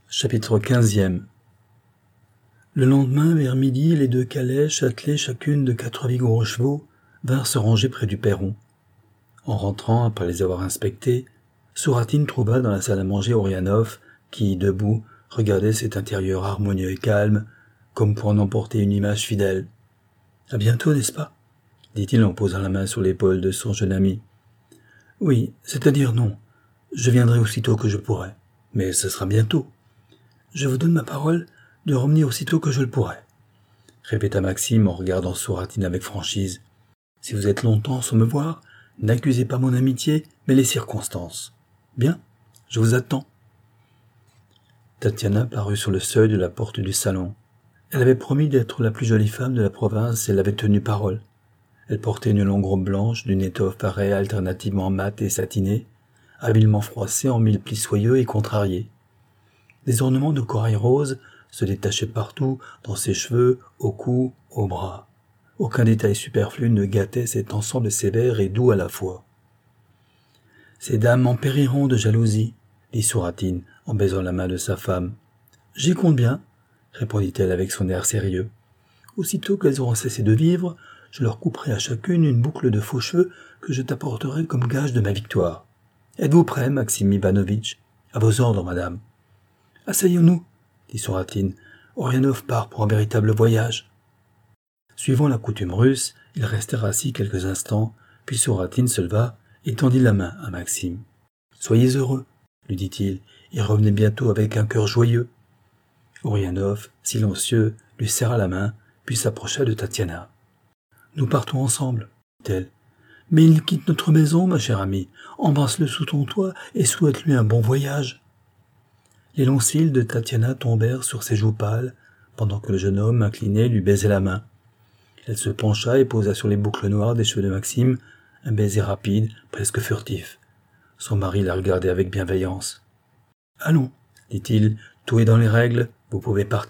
Chapitre 15e. Le lendemain, vers midi, les 2 calèches, attelées chacune de 4 vigoureux chevaux, vinrent se ranger près du perron. En rentrant, après les avoir inspectés, Souratine trouva dans la salle à manger Orianov, qui, debout, regardait cet intérieur harmonieux et calme, comme pour en emporter une image fidèle. « À bientôt, n'est-ce pas ?» dit-il en posant la main sur l'épaule de son jeune ami. « Oui, c'est-à-dire non. Je viendrai aussitôt que je pourrai. Mais ce sera bientôt. Je vous donne ma parole de revenir aussitôt que je le pourrai, » répéta Maxime en regardant Souratine avec franchise. « Si vous êtes longtemps sans me voir, n'accusez pas mon amitié, mais les circonstances. Bien, je vous attends. » Tatiana parut sur le seuil de la porte du salon. Elle avait promis d'être la plus jolie femme de la province et elle avait tenu parole. Elle portait une longue robe blanche d'une étoffe pareille alternativement mate et satinée, habilement froissée en 1000 plis soyeux et contrariés. Des ornements de corail rose se détachaient partout, dans ses cheveux, au cou, au bras. Aucun détail superflu ne gâtait cet ensemble sévère et doux à la fois. « Ces dames en périront de jalousie, » dit Souratine en baisant la main de sa femme. « J'y compte bien, » répondit-elle avec son air sérieux. « Aussitôt qu'elles auront cessé de vivre, je leur couperai à chacune une boucle de faux cheveux que je t'apporterai comme gage de ma victoire. Êtes-vous prêt, Maxime Ivanovitch ? À vos ordres, madame. »« Asseyons-nous, » dit Souratine. « Orianov part pour un véritable voyage. » Suivant la coutume russe, ils restèrent assis quelques instants, puis Souratine se leva et tendit la main à Maxime. « Soyez heureux, » lui dit-il, « et revenez bientôt avec un cœur joyeux. » Orianov, silencieux, lui serra la main, puis s'approcha de Tatiana. « Nous partons ensemble, » dit-elle. « Mais il quitte notre maison, ma chère amie. Embrasse-le sous ton toit et souhaite-lui un bon voyage. » Les longs cils de Tatiana tombèrent sur ses joues pâles, pendant que le jeune homme, incliné, lui baisait la main. Elle se pencha et posa sur les boucles noires des cheveux de Maxime un baiser rapide, presque furtif. Son mari la regardait avec bienveillance. « Allons, » dit-il, « tout est dans les règles, vous pouvez partir. »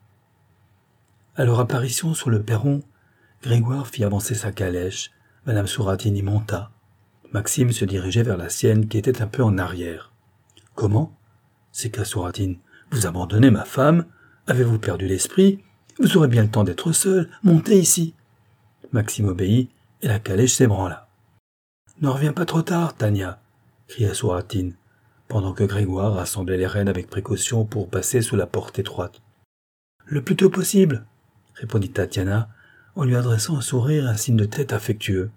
À leur apparition sur le perron, Grégoire fit avancer sa calèche. Madame Souratine y monta. Maxime se dirigeait vers la sienne qui était un peu en arrière. « Comment ?» s'écria Souratine. « Vous abandonnez ma femme ? Avez-vous perdu l'esprit ? Vous aurez bien le temps d'être seul. Montez ici. » Maxime obéit et la calèche s'ébranla. « Ne reviens pas trop tard, Tania !» cria Souratine, pendant que Grégoire rassemblait les rênes avec précaution pour passer sous la porte étroite. « Le plus tôt possible !» répondit Tatiana, en lui adressant un sourire et un signe de tête affectueux.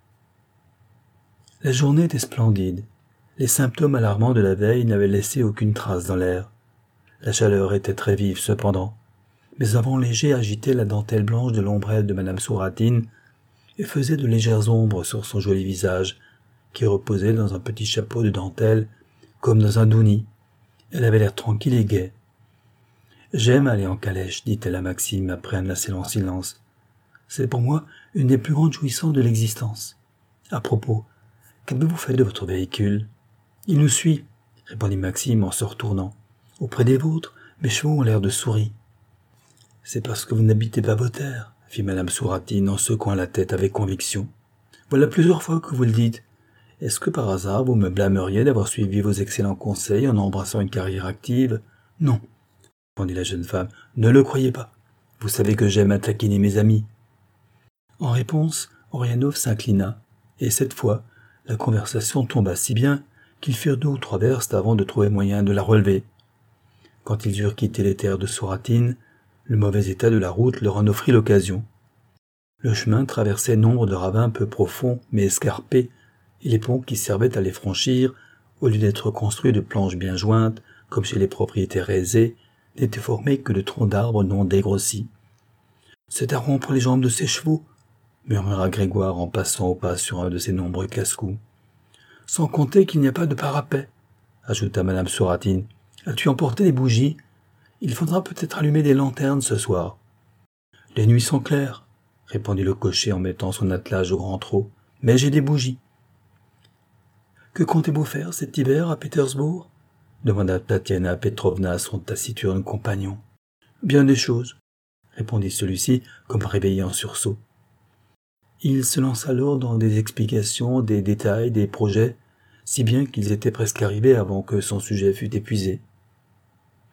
La journée était splendide. Les symptômes alarmants de la veille n'avaient laissé aucune trace dans l'air. La chaleur était très vive cependant, mais un vent léger agitait la dentelle blanche de l'ombrelle de madame Souratine et faisait de légères ombres sur son joli visage, qui reposait dans un petit chapeau de dentelle, comme dans un doux nid. Elle avait l'air tranquille et gaie. « J'aime aller en calèche, » dit-elle à Maxime après un assez long silence. « C'est pour moi une des plus grandes jouissances de l'existence. À propos, qu'avez-vous fait de votre véhicule ? » « Il nous suit, » répondit Maxime en se retournant. « Auprès des vôtres, mes chevaux ont l'air de souris. »« C'est parce que vous n'habitez pas vos terres, » fit madame Souratine en secouant la tête avec conviction. « Voilà plusieurs fois que vous le dites. Est-ce que par hasard vous me blâmeriez d'avoir suivi vos excellents conseils en embrassant une carrière active ? » ?»« Non, » répondit la jeune femme, « ne le croyez pas. Vous savez que j'aime à taquiner mes amis. » En réponse, Orianov s'inclina, et cette fois, la conversation tomba si bien qu'ils firent 2 ou 3 verstes avant de trouver moyen de la relever. Quand ils eurent quitté les terres de Souratine, le mauvais état de la route leur en offrit l'occasion. Le chemin traversait nombre de ravins peu profonds mais escarpés, et les ponts qui servaient à les franchir, au lieu d'être construits de planches bien jointes, comme chez les propriétaires aisés, n'étaient formés que de troncs d'arbres non dégrossis. « C'est à rompre les jambes de ces chevaux !» murmura Grégoire en passant au pas sur un de ces nombreux casse-cous. « Sans compter qu'il n'y a pas de parapet, » ajouta madame Souratine. « As-tu emporté des bougies ? Il faudra peut-être allumer des lanternes ce soir. »« Les nuits sont claires, » répondit le cocher en mettant son attelage au grand trot. « Mais j'ai des bougies. »« Que comptez-vous faire cet hiver à Pétersbourg ?» demanda Tatiana Petrovna à son taciturne compagnon. « Bien des choses, » répondit celui-ci comme réveillé en sursaut. Il se lança alors dans des explications, des détails, des projets, si bien qu'ils étaient presque arrivés avant que son sujet fût épuisé.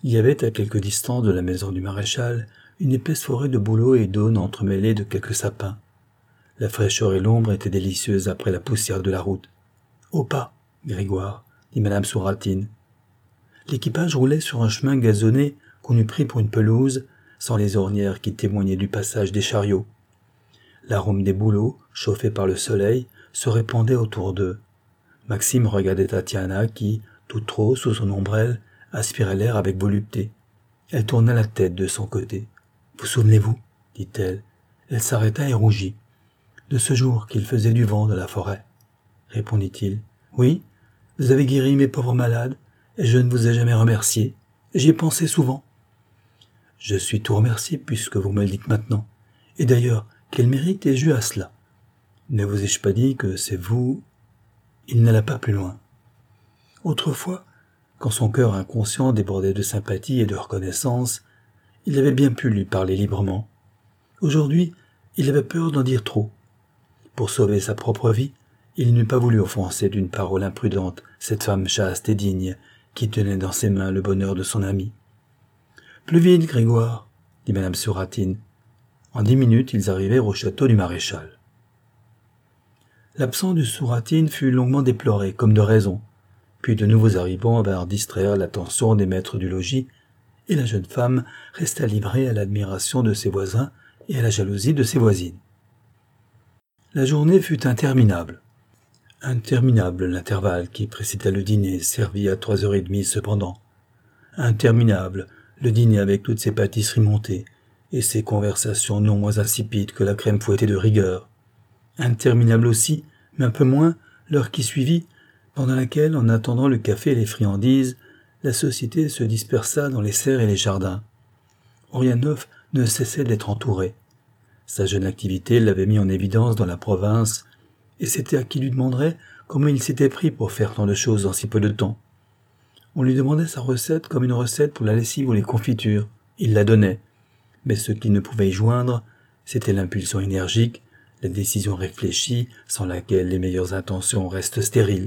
Il y avait à quelque distance de la maison du maréchal une épaisse forêt de bouleaux et d'aunes entremêlées de quelques sapins. La fraîcheur et l'ombre étaient délicieuses après la poussière de la route. « Au pas, Grégoire !» dit madame Souratine. L'équipage roulait sur un chemin gazonné qu'on eût pris pour une pelouse, sans les ornières qui témoignaient du passage des chariots. L'arôme des bouleaux, chauffé par le soleil, se répandait autour d'eux. Maxime regardait Tatiana qui, toute trop sous son ombrelle, aspirait l'air avec volupté. Elle tourna la tête de son côté. « Vous souvenez-vous » dit-elle. Elle s'arrêta et rougit. « De ce jour qu'il faisait du vent dans la forêt » répondit-il. « Oui, vous avez guéri mes pauvres malades, et je ne vous ai jamais remercié. J'y ai pensé souvent. »« Je suis tout remercié puisque vous me le dites maintenant. Et d'ailleurs, quel mérite ai-je eu à cela ? Ne vous ai-je pas dit que c'est vous... » Il n'alla pas plus loin. Autrefois, quand son cœur inconscient débordait de sympathie et de reconnaissance, il avait bien pu lui parler librement. Aujourd'hui, il avait peur d'en dire trop. Pour sauver sa propre vie, il n'eût pas voulu offenser d'une parole imprudente cette femme chaste et digne qui tenait dans ses mains le bonheur de son ami. « Plus vite, Grégoire !» dit madame Souratine. En 10 minutes, ils arrivèrent au château du maréchal. L'absence de Souratine fut longuement déplorée, comme de raison. Puis de nouveaux arrivants vinrent distraire l'attention des maîtres du logis, et la jeune femme resta livrée à l'admiration de ses voisins et à la jalousie de ses voisines. La journée fut interminable. Interminable l'intervalle qui précéda le dîner, servi à 3h30 cependant. Interminable le dîner avec toutes ses pâtisseries montées, et ses conversations non moins insipides que la crème fouettée de rigueur. Interminable aussi, mais un peu moins, l'heure qui suivit, pendant laquelle, en attendant le café et les friandises, la société se dispersa dans les serres et les jardins. Orianov ne cessait d'être entouré. Sa jeune activité l'avait mis en évidence dans la province, et c'était à qui lui demanderait comment il s'était pris pour faire tant de choses en si peu de temps. On lui demandait sa recette comme une recette pour la lessive ou les confitures. Il la donnait. Mais ce qu'il ne pouvait y joindre, c'était l'impulsion énergique, la décision réfléchie, sans laquelle les meilleures intentions restent stériles.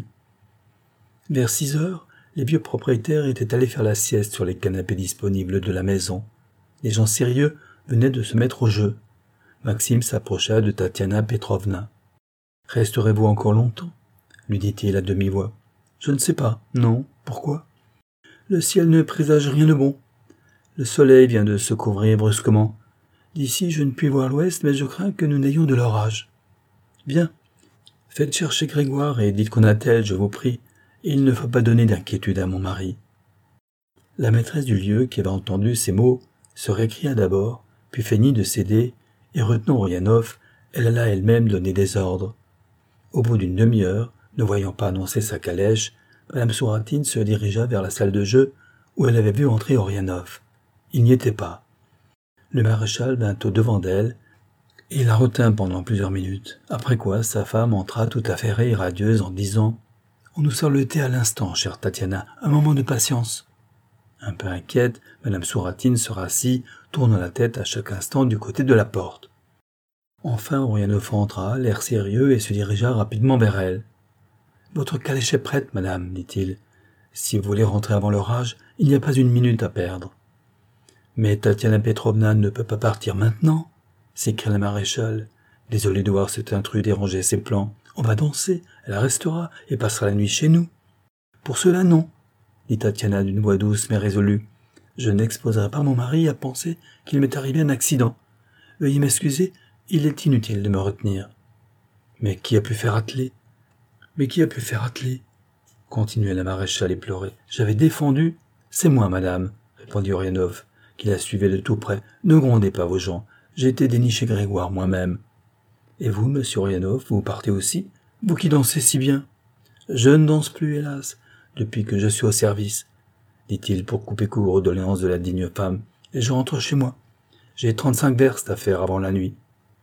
Vers 6 heures, les vieux propriétaires étaient allés faire la sieste sur les canapés disponibles de la maison. Les gens sérieux venaient de se mettre au jeu. Maxime s'approcha de Tatiana Petrovna. « Resterez-vous encore longtemps ?» lui dit-il à demi-voix. « Je ne sais pas. Non. Pourquoi ?»« Le ciel ne présage rien de bon. Le soleil vient de se couvrir brusquement. D'ici, je ne puis voir l'ouest, mais je crains que nous n'ayons de l'orage. Bien. Faites chercher Grégoire et dites qu'on attelle, je vous prie. Il ne faut pas donner d'inquiétude à mon mari. » La maîtresse du lieu, qui avait entendu ces mots, se récria d'abord, puis feignit de céder, et retenant Orianov, elle alla elle-même donner des ordres. Au bout d'une demi-heure, ne voyant pas annoncer sa calèche, madame Souratine se dirigea vers la salle de jeu, où elle avait vu entrer Orianov. Il n'y était pas. Le maréchal vint au-devant d'elle, et la retint pendant plusieurs minutes, après quoi sa femme entra tout affairée et radieuse en disant « On nous sort le thé à l'instant, chère Tatiana, un moment de patience. » Un peu inquiète, madame Souratine se rassit, tournant la tête à chaque instant du côté de la porte. Enfin, Orianov entra, l'air sérieux, et se dirigea rapidement vers elle. « Votre calèche est prête, madame, dit-il. Si vous voulez rentrer avant l'orage, il n'y a pas une minute à perdre. » « Mais Tatiana Petrovna ne peut pas partir maintenant, » s'écria le maréchal, désolé de voir cet intrus déranger ses plans. « On va danser, elle restera et passera la nuit chez nous. »« Pour cela, non, » dit Tatiana d'une voix douce mais résolue. « Je n'exposerai pas mon mari à penser qu'il m'est arrivé un accident. Veuillez m'excuser, il est inutile de me retenir. »« Mais qui a pu faire atteler ?»« Mais qui a pu faire atteler ?» continuait la maréchale éplorée. « J'avais défendu... »« C'est moi, madame, » répondit Orianov, qui la suivait de tout près. « Ne grondez pas vos gens. J'ai été dénicher Grégoire moi-même. »« Et vous, monsieur Orianov, vous partez aussi, vous qui dansez si bien ?»« Je ne danse plus, hélas, depuis que je suis au service, » dit-il pour couper court aux doléances de la digne femme, « et je rentre chez moi. J'ai 35 verstes à faire avant la nuit. »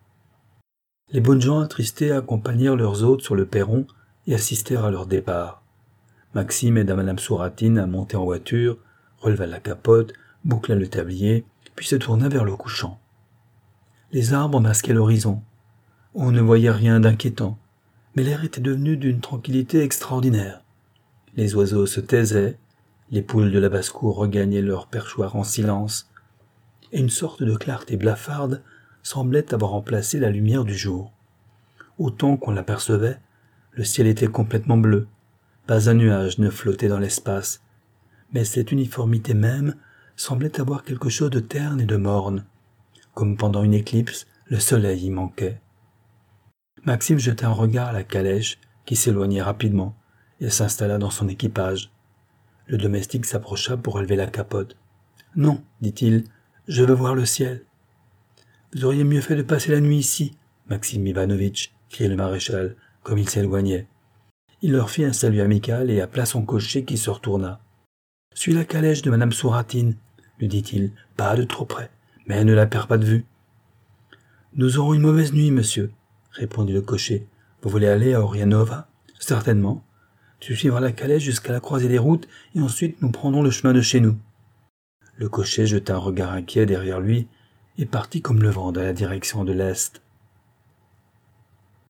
Les bonnes gens attristés accompagnèrent leurs hôtes sur le perron et assistèrent à leur départ. Maxime aida madame Souratine à monter en voiture, releva la capote, boucla le tablier, puis se tourna vers le couchant. Les arbres masquaient l'horizon. On ne voyait rien d'inquiétant, mais l'air était devenu d'une tranquillité extraordinaire. Les oiseaux se taisaient, Les poules de la basse-cour regagnaient leur perchoir en silence, et une sorte de clarté blafarde semblait avoir remplacé la lumière du jour. Autant qu'on l'apercevait, le ciel était complètement bleu, pas un nuage ne flottait dans l'espace, mais cette uniformité même semblait avoir quelque chose de terne et de morne, comme pendant une éclipse, le soleil y manquait. Maxime jeta un regard à la calèche qui s'éloignait rapidement et s'installa dans son équipage. Le domestique s'approcha pour relever la capote. « Non, dit-il, je veux voir le ciel. »« Vous auriez mieux fait de passer la nuit ici, Maxime Ivanovitch, » criait le maréchal, comme il s'éloignait. Il leur fit un salut amical et appela son cocher qui se retourna. « Suis la calèche de madame Souratine, » lui dit-il, « pas de trop près, mais ne la perds pas de vue. »« Nous aurons une mauvaise nuit, monsieur, » répondit le cocher. « Vous voulez aller à Orianova ? » ?»« Certainement. Tu suivras la calèche jusqu'à la croisée des routes et ensuite nous prendrons le chemin de chez nous. » Le cocher jeta un regard inquiet derrière lui et partit comme le vent dans la direction de l'est.